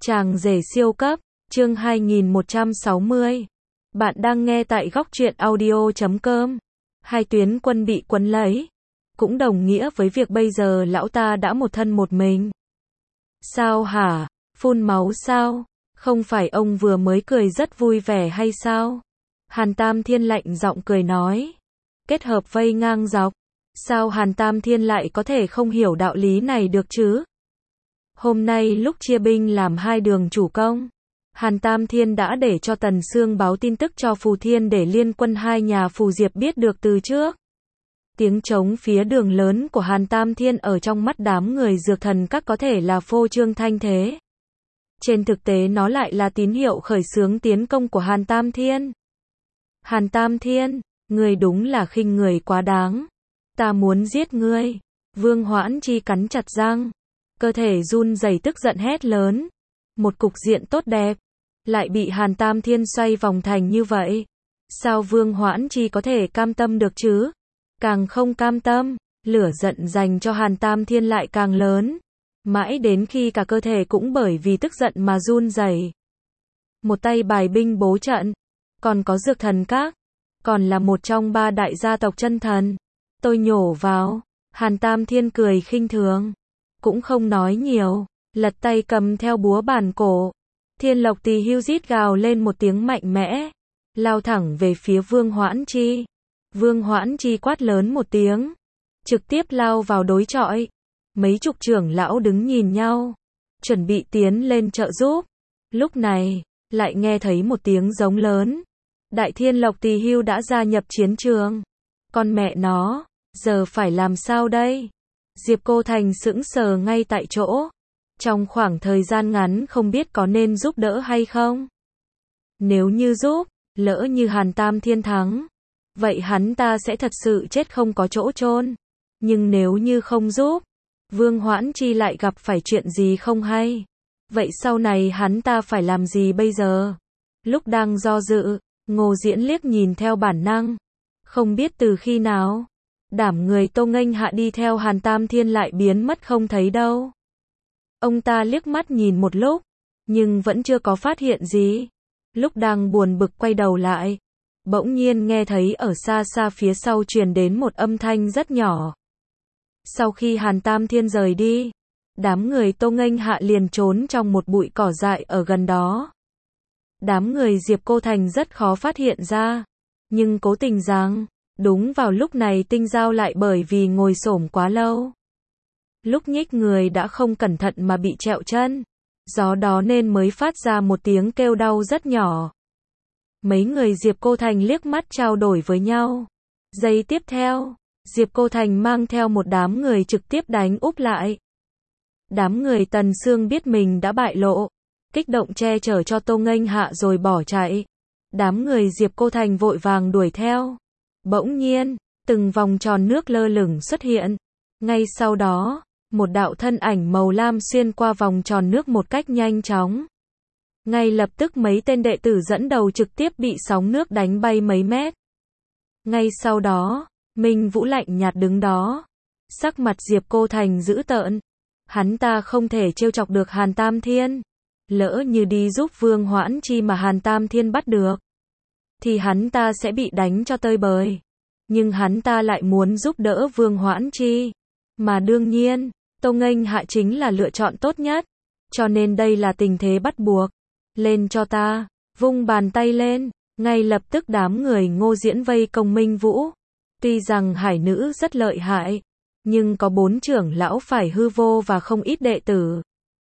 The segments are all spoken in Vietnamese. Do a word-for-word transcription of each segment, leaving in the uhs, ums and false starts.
Chàng rể siêu cấp, chương hai nghìn một trăm sáu mươi. Bạn đang nghe tại góc truyện audio chấm com. Hai tuyến quân bị quấn lấy, cũng đồng nghĩa với việc bây giờ lão ta đã một thân một mình. Sao hả? Phun máu sao? Không phải ông vừa mới cười rất vui vẻ hay sao? Hàn Tam Thiên lạnh giọng cười nói. Kết hợp vây ngang dọc. Sao Hàn Tam Thiên lại có thể không hiểu đạo lý này được chứ? Hôm nay lúc chia binh làm hai đường chủ công, Hàn Tam Thiên đã để cho Tần Sương báo tin tức cho Phù Thiên để liên quân hai nhà Phù Diệp biết được từ trước. Tiếng trống phía đường lớn của Hàn Tam Thiên ở trong mắt đám người dược thần các có thể là phô trương thanh thế. Trên thực tế nó lại là tín hiệu khởi xướng tiến công của Hàn Tam Thiên. Hàn Tam Thiên, ngươi đúng là khinh người quá đáng. Ta muốn giết ngươi. Vương Hoãn Chi cắn chặt răng, cơ thể run rẩy tức giận hét lớn. Một cục diện tốt đẹp, lại bị Hàn Tam Thiên xoay vòng thành như vậy. Sao Vương Hoãn Chi có thể cam tâm được chứ? Càng không cam tâm, lửa giận dành cho Hàn Tam Thiên lại càng lớn. Mãi đến khi cả cơ thể cũng bởi vì tức giận mà run rẩy. Một tay bài binh bố trận, còn có dược thần các, còn là một trong ba đại gia tộc chân thần. Tôi nhổ vào. Hàn Tam Thiên cười khinh thường, cũng không nói nhiều, lật tay cầm theo búa bàn cổ. Thiên Lộc Tỳ Hưu rít gào lên một tiếng mạnh mẽ, lao thẳng về phía Vương Hoãn Chi. Vương Hoãn Chi quát lớn một tiếng, trực tiếp lao vào đối chọi. Mấy chục trưởng lão đứng nhìn nhau, chuẩn bị tiến lên trợ giúp. Lúc này, lại nghe thấy một tiếng giống lớn. Đại Thiên Lộc Tỳ Hưu đã gia nhập chiến trường. Con mẹ nó, giờ phải làm sao đây? Diệp Cô Thành sững sờ ngay tại chỗ. Trong khoảng thời gian ngắn không biết có nên giúp đỡ hay không. Nếu như giúp, lỡ như Hàn Tam Thiên thắng, vậy hắn ta sẽ thật sự chết không có chỗ chôn. Nhưng nếu như không giúp, Vương Hoãn Chi lại gặp phải chuyện gì không hay. Vậy sau này hắn ta phải làm gì bây giờ? Lúc đang do dự, Ngô Diễn liếc nhìn theo bản năng. Không biết từ khi nào, đảm người Tô Nghênh Hạ đi theo Hàn Tam Thiên lại biến mất không thấy đâu. Ông ta liếc mắt nhìn một lúc, nhưng vẫn chưa có phát hiện gì. Lúc đang buồn bực quay đầu lại, bỗng nhiên nghe thấy ở xa xa phía sau truyền đến một âm thanh rất nhỏ. Sau khi Hàn Tam Thiên rời đi, đám người Tô Nghênh Hạ liền trốn trong một bụi cỏ dại ở gần đó. Đám người Diệp Cô Thành rất khó phát hiện ra, nhưng cố tình rằng, đúng vào lúc này Tinh Giao lại bởi vì ngồi xổm quá lâu. Lúc nhích người đã không cẩn thận mà bị trẹo chân, do đó nên mới phát ra một tiếng kêu đau rất nhỏ. Mấy người Diệp Cô Thành liếc mắt trao đổi với nhau. Giây tiếp theo, Diệp Cô Thành mang theo một đám người trực tiếp đánh úp lại. Đám người Tần Sương biết mình đã bại lộ, kích động che chở cho Tô Nghênh Hạ rồi bỏ chạy. Đám người Diệp Cô Thành vội vàng đuổi theo. Bỗng nhiên, từng vòng tròn nước lơ lửng xuất hiện. Ngay sau đó, một đạo thân ảnh màu lam xuyên qua vòng tròn nước một cách nhanh chóng. Ngay lập tức mấy tên đệ tử dẫn đầu trực tiếp bị sóng nước đánh bay mấy mét. Ngay sau đó, Minh Vũ lạnh nhạt đứng đó. Sắc mặt Diệp Cô Thành dữ tợn. Hắn ta không thể trêu chọc được Hàn Tam Thiên. Lỡ như đi giúp Vương Hoãn Chi mà Hàn Tam Thiên bắt được, thì hắn ta sẽ bị đánh cho tơi bời. Nhưng hắn ta lại muốn giúp đỡ Vương Hoãn Chi. Mà đương nhiên, Tô Nghênh Hạ chính là lựa chọn tốt nhất. Cho nên đây là tình thế bắt buộc. Lên cho ta, vung bàn tay lên. Ngay lập tức đám người Ngô Diễn vây công Minh Vũ. Tuy rằng hải nữ rất lợi hại, nhưng có bốn trưởng lão phải hư vô và không ít đệ tử.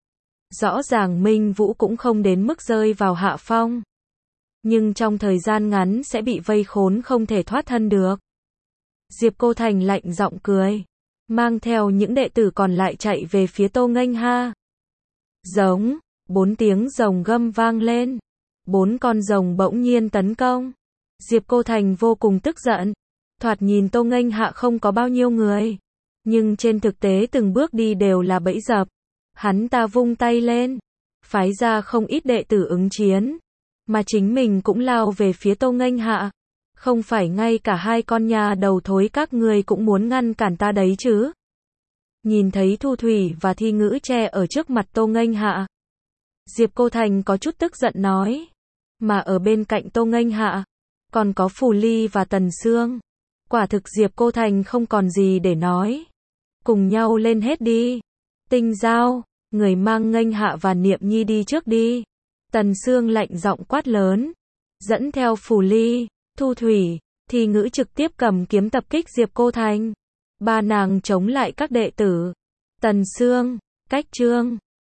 Rõ ràng Minh Vũ cũng không đến mức rơi vào hạ phong, nhưng trong thời gian ngắn sẽ bị vây khốn không thể thoát thân được. Diệp Cô Thành lạnh giọng cười, mang theo những đệ tử còn lại chạy về phía Tô Nghênh Ha. Giống, bốn tiếng rồng gầm vang lên. Bốn con rồng bỗng nhiên tấn công. Diệp Cô Thành vô cùng tức giận. Thoạt nhìn Tô Nghênh Hạ không có bao nhiêu người, nhưng trên thực tế từng bước đi đều là bẫy dập. Hắn ta vung tay lên, phái ra không ít đệ tử ứng chiến, mà chính mình cũng lao về phía Tô Nghênh Hạ. Không phải ngay cả hai con nhà đầu thối các ngươi cũng muốn ngăn cản ta đấy chứ? Nhìn thấy Thu Thủy và Thi Ngữ che ở trước mặt Tô Nghênh Hạ, Diệp Cô Thành có chút tức giận nói. Mà ở bên cạnh Tô Nghênh Hạ, còn có Phù Ly và Tần Sương. Quả thực Diệp Cô Thành không còn gì để nói. Cùng nhau lên hết đi. Tinh Giao, người mang Nghênh Hạ và Niệm Nhi đi trước đi. Tần Sương lạnh giọng quát lớn. Dẫn theo Phù Ly, Thu Thủy, Thi Ngữ trực tiếp cầm kiếm tập kích Diệp Cô Thành. Ba nàng chống lại các đệ tử. Tần Sương, Cách Trương,